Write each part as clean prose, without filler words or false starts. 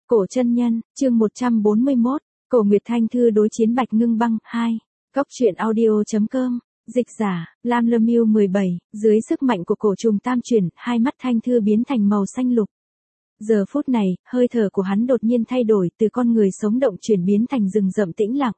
Cổ chân nhân, chương 141, Cổ Nguyệt Thanh Thư đối chiến Bạch Ngưng Băng 2. Góc truyện audio.com, dịch giả, Lam Lâm Miêu 17, dưới sức mạnh của cổ trùng tam chuyển, hai mắt Thanh Thư biến thành màu xanh lục. Giờ phút này, hơi thở của hắn đột nhiên thay đổi từ con người sống động chuyển biến thành rừng rậm tĩnh lặng.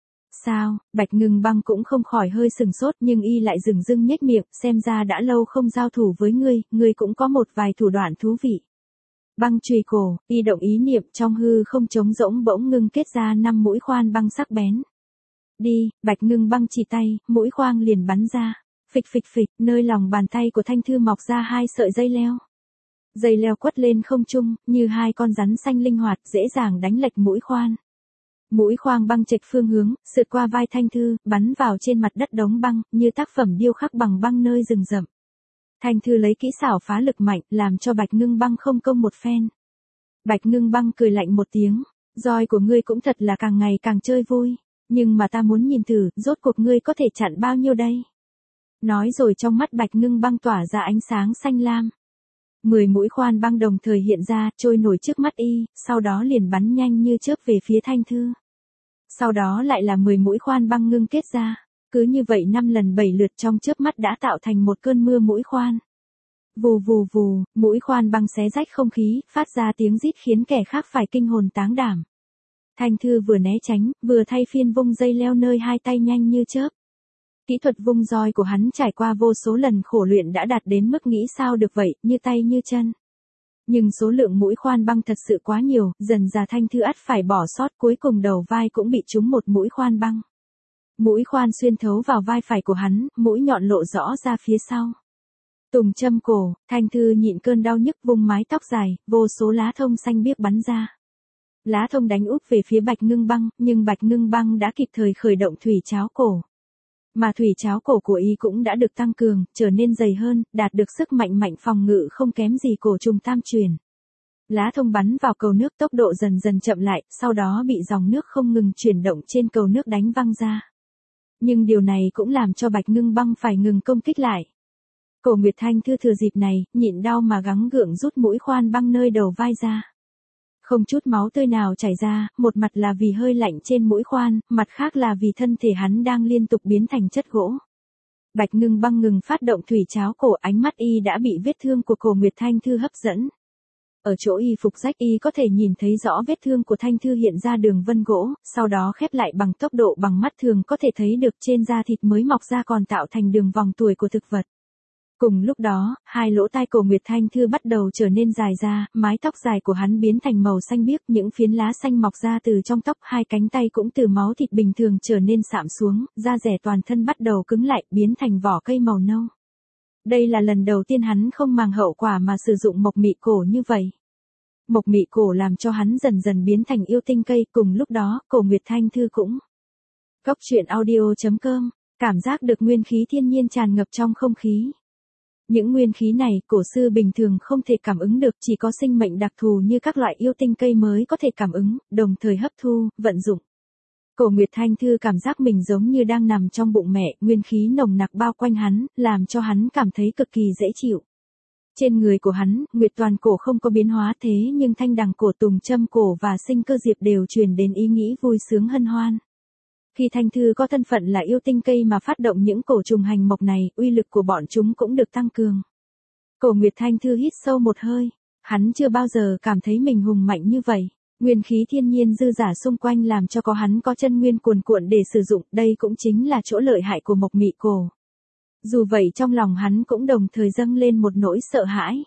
Sao, Bạch Ngưng Băng cũng không khỏi hơi sừng sốt nhưng y lại dửng dưng nhếch miệng, xem ra đã lâu không giao thủ với ngươi cũng có một vài thủ đoạn thú vị. Băng chùy cổ, y động ý niệm trong hư không trống rỗng bỗng ngưng kết ra 5 mũi khoan băng sắc bén. Đi, Bạch Ngưng Băng chỉ tay, mũi khoan liền bắn ra. Phịch phịch phịch, nơi lòng bàn tay của Thanh Thư mọc ra 2 sợi dây leo. Dây leo quất lên không trung, như 2 con rắn xanh linh hoạt, dễ dàng đánh lệch mũi khoan. Mũi khoan băng chệch phương hướng, sượt qua vai Thanh Thư, bắn vào trên mặt đất đống băng, như tác phẩm điêu khắc bằng băng nơi rừng rậm. Thanh Thư lấy kỹ xảo phá lực mạnh, làm cho Bạch Ngưng Băng không công một phen. Bạch Ngưng Băng cười lạnh một tiếng, roi của ngươi cũng thật là càng ngày càng chơi vui, nhưng mà ta muốn nhìn thử, rốt cuộc ngươi có thể chặn bao nhiêu đây? Nói rồi trong mắt Bạch Ngưng Băng tỏa ra ánh sáng xanh lam. 10 mũi khoan băng đồng thời hiện ra, trôi nổi trước mắt y, sau đó liền bắn nhanh như chớp về phía Thanh Thư. Sau đó lại là 10 mũi khoan băng ngưng kết ra. Cứ như vậy 5 lần 7 lượt trong chớp mắt đã tạo thành một cơn mưa mũi khoan. Vù vù vù, mũi khoan băng xé rách không khí, phát ra tiếng rít khiến kẻ khác phải kinh hồn táng đảm. Thanh Thư vừa né tránh, vừa thay phiên vung dây leo nơi hai tay nhanh như chớp. Kỹ thuật vung roi của hắn trải qua vô số lần khổ luyện đã đạt đến mức nghĩ sao được vậy, như tay như chân. Nhưng số lượng mũi khoan băng thật sự quá nhiều, dần dà Thanh Thư ắt phải bỏ sót, cuối cùng đầu vai cũng bị trúng một mũi khoan băng. Mũi khoan xuyên thấu vào vai phải của hắn, mũi nhọn lộ rõ ra phía sau. Tùng châm cổ, Thanh Thư nhịn cơn đau nhức vung mái tóc dài, vô số lá thông xanh biếc bắn ra. Lá thông đánh úp về phía Bạch Ngưng Băng, nhưng Bạch Ngưng Băng đã kịp thời khởi động thủy cháo cổ. Mà thủy cháo cổ của y cũng đã được tăng cường, trở nên dày hơn, đạt được sức mạnh mạnh phòng ngự không kém gì cổ trùng tam truyền. Lá thông bắn vào cầu nước tốc độ dần dần chậm lại, sau đó bị dòng nước không ngừng chuyển động trên cầu nước đánh văng ra. Nhưng điều này cũng làm cho Bạch Ngưng Băng phải ngừng công kích lại. Cổ Nguyệt Thanh Thư thừa dịp này, nhịn đau mà gắng gượng rút mũi khoan băng nơi đầu vai ra. Không chút máu tươi nào chảy ra, một mặt là vì hơi lạnh trên mũi khoan, mặt khác là vì thân thể hắn đang liên tục biến thành chất gỗ. Bạch Ngưng Băng ngừng phát động thủy cháo cổ, ánh mắt y đã bị vết thương của Cổ Nguyệt Thanh Thư hấp dẫn. Ở chỗ y phục rách y có thể nhìn thấy rõ vết thương của Thanh Thư hiện ra đường vân gỗ, sau đó khép lại bằng tốc độ bằng mắt thường có thể thấy được trên da thịt mới mọc ra còn tạo thành đường vòng tuổi của thực vật. Cùng lúc đó, hai lỗ tai Cổ Nguyệt Thanh Thư bắt đầu trở nên dài ra, mái tóc dài của hắn biến thành màu xanh biếc, những phiến lá xanh mọc ra từ trong tóc, hai cánh tay cũng từ máu thịt bình thường trở nên sạm xuống, da rẻ toàn thân bắt đầu cứng lại, biến thành vỏ cây màu nâu. Đây là lần đầu tiên hắn không màng hậu quả mà sử dụng mộc mị cổ như vậy. Mộc mị cổ làm cho hắn dần dần biến thành yêu tinh cây, cùng lúc đó, Cổ Nguyệt Thanh Thư cũng. Góc truyện audio.com, cảm giác được nguyên khí thiên nhiên tràn ngập trong không khí. Những nguyên khí này, cổ sư bình thường không thể cảm ứng được, chỉ có sinh mệnh đặc thù như các loại yêu tinh cây mới có thể cảm ứng, đồng thời hấp thu, vận dụng. Cổ Nguyệt Thanh Thư cảm giác mình giống như đang nằm trong bụng mẹ, nguyên khí nồng nặc bao quanh hắn, làm cho hắn cảm thấy cực kỳ dễ chịu. Trên người của hắn, Nguyệt Toàn cổ không có biến hóa thế nhưng thanh đằng cổ, tùng châm cổ và sinh cơ diệp đều truyền đến ý nghĩ vui sướng hân hoan. Khi Thanh Thư có thân phận là yêu tinh cây mà phát động những cổ trùng hành mộc này, uy lực của bọn chúng cũng được tăng cường. Cổ Nguyệt Thanh Thư hít sâu một hơi, hắn chưa bao giờ cảm thấy mình hùng mạnh như vậy. Nguyên khí thiên nhiên dư dả xung quanh làm cho hắn có chân nguyên cuồn cuộn để sử dụng, đây cũng chính là chỗ lợi hại của mộc mị cổ. Dù vậy trong lòng hắn cũng đồng thời dâng lên một nỗi sợ hãi.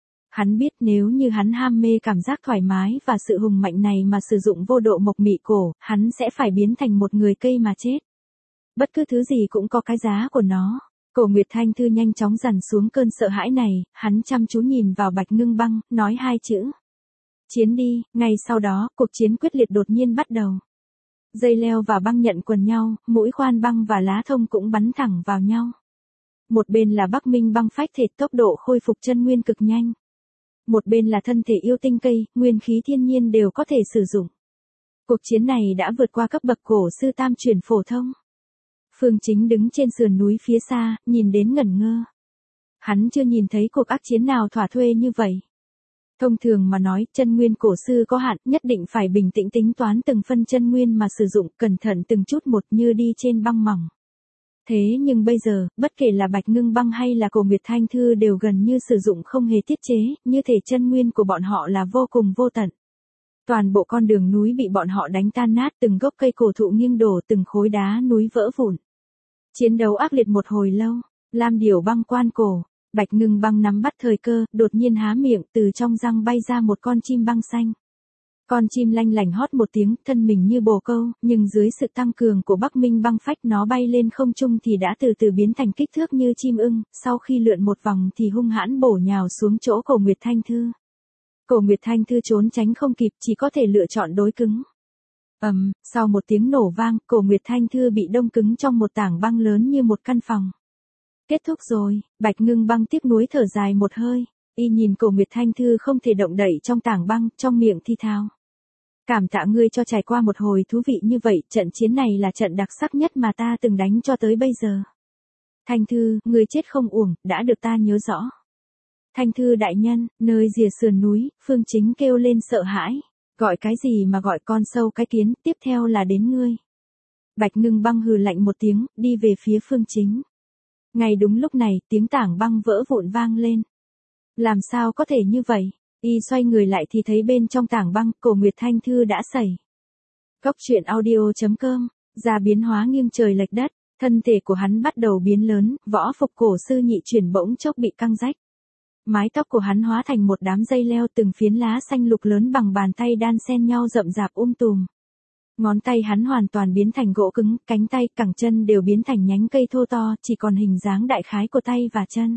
Hắn biết nếu như hắn ham mê cảm giác thoải mái và sự hùng mạnh này mà sử dụng vô độ mộc mị cổ, hắn sẽ phải biến thành một người cây mà chết. Bất cứ thứ gì cũng có cái giá của nó. Cổ Nguyệt Thanh Thư nhanh chóng dằn xuống cơn sợ hãi này, hắn chăm chú nhìn vào Bạch Ngưng Băng, nói 2 chữ. Chiến đi, ngay sau đó, cuộc chiến quyết liệt đột nhiên bắt đầu. Dây leo và băng nhận quần nhau, mũi khoan băng và lá thông cũng bắn thẳng vào nhau. Một bên là Bắc Minh băng phách thệt, tốc độ khôi phục chân nguyên cực nhanh. Một bên là thân thể yêu tinh cây, nguyên khí thiên nhiên đều có thể sử dụng. Cuộc chiến này đã vượt qua cấp bậc cổ sư tam truyền phổ thông. Phương Chính đứng trên sườn núi phía xa, nhìn đến ngẩn ngơ. Hắn chưa nhìn thấy cuộc ác chiến nào thỏa thuê như vậy. Thông thường mà nói, chân nguyên cổ sư có hạn, nhất định phải bình tĩnh tính toán từng phân chân nguyên mà sử dụng, cẩn thận từng chút một như đi trên băng mỏng. Thế nhưng bây giờ, bất kể là Bạch Ngưng Băng hay là Cổ Nguyệt Thanh Thư đều gần như sử dụng không hề tiết chế, như thể chân nguyên của bọn họ là vô cùng vô tận. Toàn bộ con đường núi bị bọn họ đánh tan nát, từng gốc cây cổ thụ nghiêng đổ, từng khối đá núi vỡ vụn. Chiến đấu ác liệt một hồi lâu, Lam Điểu băng quan cổ, Bạch Ngưng Băng nắm bắt thời cơ, đột nhiên há miệng, từ trong răng bay ra một con chim băng xanh. Con chim lanh lảnh hót một tiếng, thân mình như bồ câu, nhưng dưới sự tăng cường của Bắc Minh băng phách nó bay lên không trung thì đã từ từ biến thành kích thước như chim ưng, sau khi lượn một vòng thì hung hãn bổ nhào xuống chỗ Cổ Nguyệt Thanh Thư. Cổ Nguyệt Thanh Thư trốn tránh không kịp, chỉ có thể lựa chọn đối cứng. Sau một tiếng nổ vang, Cổ Nguyệt Thanh Thư bị đông cứng trong một tảng băng lớn như một căn phòng. Kết thúc rồi, Bạch Ngưng Băng tiếc nuối thở dài một hơi, y nhìn Cổ Nguyệt Thanh Thư không thể động đậy trong tảng băng, trong miệng thi thào. Cảm tạ ngươi cho trải qua một hồi thú vị như vậy, trận chiến này là trận đặc sắc nhất mà ta từng đánh cho tới bây giờ. Thanh Thư, ngươi chết không uổng, đã được ta nhớ rõ. Thanh Thư đại nhân, nơi rìa sườn núi, Phương Chính kêu lên sợ hãi. Gọi cái gì mà gọi con sâu cái kiến, tiếp theo là đến ngươi. Bạch Ngưng Băng hừ lạnh một tiếng, đi về phía Phương Chính. Ngay đúng lúc này, tiếng tảng băng vỡ vụn vang lên. Làm sao có thể như vậy? Y xoay người lại thì thấy bên trong tảng băng, Cổ Nguyệt Thanh Thư đã sẩy. Góc truyện audio.com, ra biến hóa nghiêng trời lệch đất, thân thể của hắn bắt đầu biến lớn, võ phục cổ sư nhị chuyển bỗng chốc bị căng rách. Mái tóc của hắn hóa thành một đám dây leo, từng phiến lá xanh lục lớn bằng bàn tay đan xen nhau rậm rạp tùm. Ngón tay hắn hoàn toàn biến thành gỗ cứng, cánh tay, cẳng chân đều biến thành nhánh cây thô to, chỉ còn hình dáng đại khái của tay và chân.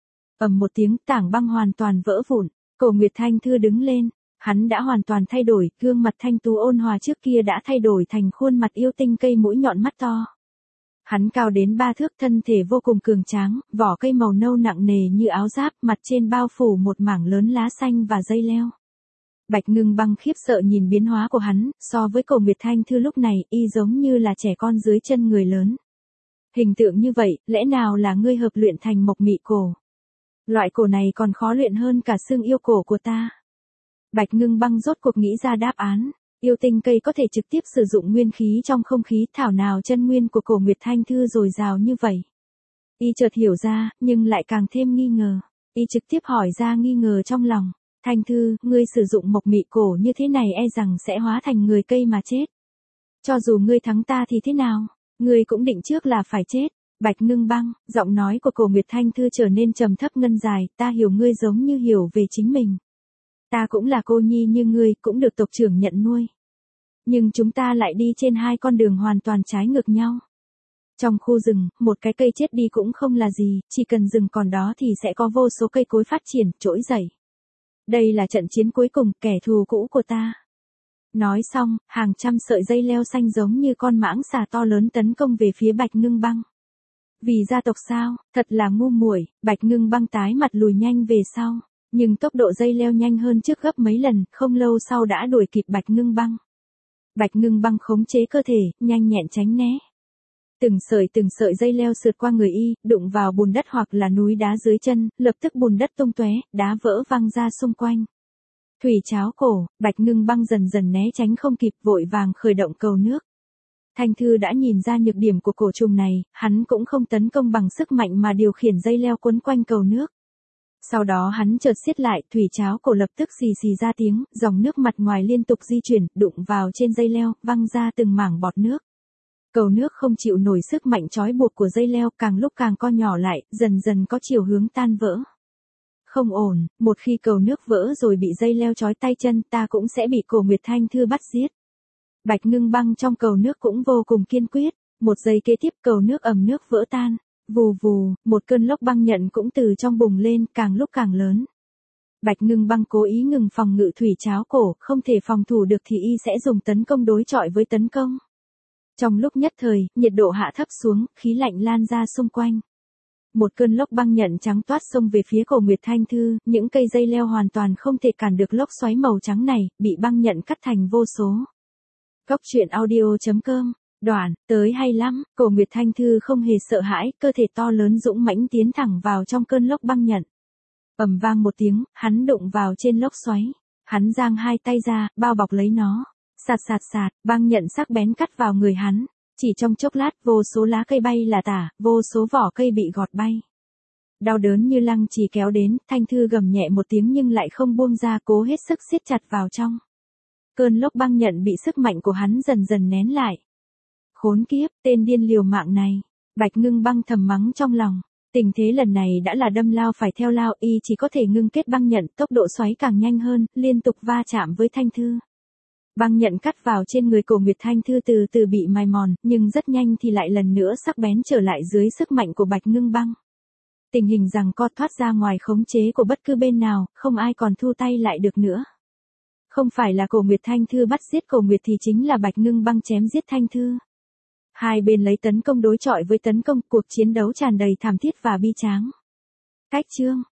Ầm một tiếng, tảng băng hoàn toàn vỡ vụn. Cổ Nguyệt Thanh Thư đứng lên, hắn đã hoàn toàn thay đổi, gương mặt thanh tú ôn hòa trước kia đã thay đổi thành khuôn mặt yêu tinh, cây mũi nhọn mắt to. Hắn cao đến 3 thước, thân thể vô cùng cường tráng, vỏ cây màu nâu nặng nề như áo giáp, mặt trên bao phủ một mảng lớn lá xanh và dây leo. Bạch Ngưng Băng khiếp sợ nhìn biến hóa của hắn, so với Cổ Nguyệt Thanh Thư lúc này, y giống như là trẻ con dưới chân người lớn. Hình tượng như vậy, lẽ nào là ngươi hợp luyện thành mộc mị cổ? Loại cổ này còn khó luyện hơn cả xương yêu cổ của ta. Bạch Ngưng Băng rốt cuộc nghĩ ra đáp án. Yêu tinh cây có thể trực tiếp sử dụng nguyên khí trong không khí, thảo nào chân nguyên của Cổ Nguyệt Thanh Thư dồi dào như vậy. Y chợt hiểu ra, nhưng lại càng thêm nghi ngờ. Y trực tiếp hỏi ra nghi ngờ trong lòng. Thanh Thư, ngươi sử dụng mộc mị cổ như thế này e rằng sẽ hóa thành người cây mà chết. Cho dù ngươi thắng ta thì thế nào? Ngươi cũng định trước là phải chết. Bạch Ngưng Băng, giọng nói của Cổ Nguyệt Thanh Thư trở nên trầm thấp ngân dài, ta hiểu ngươi giống như hiểu về chính mình. Ta cũng là cô nhi như ngươi, cũng được tộc trưởng nhận nuôi. Nhưng chúng ta lại đi trên hai con đường hoàn toàn trái ngược nhau. Trong khu rừng, một cái cây chết đi cũng không là gì, chỉ cần rừng còn đó thì sẽ có vô số cây cối phát triển, trỗi dậy. Đây là trận chiến cuối cùng, kẻ thù cũ của ta. Nói xong, hàng trăm sợi dây leo xanh giống như con mãng xà to lớn tấn công về phía Bạch Ngưng Băng. Vì gia tộc sao, thật là ngu muội. Bạch Ngưng Băng tái mặt lùi nhanh về sau, nhưng tốc độ dây leo nhanh hơn trước gấp mấy lần, không lâu sau đã đuổi kịp Bạch Ngưng Băng. Bạch Ngưng Băng khống chế cơ thể, nhanh nhẹn tránh né. Từng sợi dây leo sượt qua người y, đụng vào bùn đất hoặc là núi đá dưới chân, lập tức bùn đất tung tóe, đá vỡ văng ra xung quanh. Thủy cháo cổ, Bạch Ngưng Băng dần dần né tránh không kịp, vội vàng khởi động cầu nước. Thanh Thư đã nhìn ra nhược điểm của cổ trùng này, hắn cũng không tấn công bằng sức mạnh mà điều khiển dây leo quấn quanh cầu nước. Sau đó hắn chợt siết lại, thủy cháo cổ lập tức xì xì ra tiếng, dòng nước mặt ngoài liên tục di chuyển, đụng vào trên dây leo, văng ra từng mảng bọt nước. Cầu nước không chịu nổi sức mạnh trói buộc của dây leo, càng lúc càng co nhỏ lại, dần dần có chiều hướng tan vỡ. Không ổn, một khi cầu nước vỡ rồi bị dây leo trói tay chân, ta cũng sẽ bị Cổ Nguyệt Thanh Thư bắt giết. Bạch Ngưng Băng trong cầu nước cũng vô cùng kiên quyết, một giây kế tiếp cầu nước ầm nước vỡ tan, vù vù, một cơn lốc băng nhận cũng từ trong bùng lên, càng lúc càng lớn. Bạch Ngưng Băng cố ý ngừng phòng ngự thủy cháo cổ, không thể phòng thủ được thì y sẽ dùng tấn công đối chọi với tấn công. Trong lúc nhất thời, nhiệt độ hạ thấp xuống, khí lạnh lan ra xung quanh. Một cơn lốc băng nhận trắng toát xông về phía Cổ Nguyệt Thanh Thư, những cây dây leo hoàn toàn không thể cản được lốc xoáy màu trắng này, bị băng nhận cắt thành vô số. Góc truyện audio.com, đoạn, tới hay lắm, Cổ Nguyệt Thanh Thư không hề sợ hãi, cơ thể to lớn dũng mãnh tiến thẳng vào trong cơn lốc băng nhận. Ầm vang một tiếng, hắn đụng vào trên lốc xoáy. Hắn giang hai tay ra, bao bọc lấy nó. Sạt sạt sạt, băng nhận sắc bén cắt vào người hắn. Chỉ trong chốc lát, vô số lá cây bay là tả, vô số vỏ cây bị gọt bay. Đau đớn như lăng trì kéo đến, Thanh Thư gầm nhẹ một tiếng nhưng lại không buông ra, cố hết sức siết chặt vào trong. Cơn lốc băng nhận bị sức mạnh của hắn dần dần nén lại. Khốn kiếp, tên điên liều mạng này. Bạch Ngưng Băng thầm mắng trong lòng. Tình thế lần này đã là đâm lao phải theo lao, y chỉ có thể ngưng kết băng nhận, tốc độ xoáy càng nhanh hơn, liên tục va chạm với Thanh Thư. Băng nhận cắt vào trên người Cổ Nguyệt Thanh Thư từ từ bị mài mòn, nhưng rất nhanh thì lại lần nữa sắc bén trở lại dưới sức mạnh của Bạch Ngưng Băng. Tình hình giằng co thoát ra ngoài khống chế của bất cứ bên nào, không ai còn thu tay lại được nữa. Không phải là Cổ Nguyệt Thanh Thư bắt giết Cổ Nguyệt thì chính là Bạch Ngưng Băng chém giết Thanh Thư. Hai bên lấy tấn công đối chọi với tấn công, cuộc chiến đấu tràn đầy thảm thiết và bi tráng. Cách chương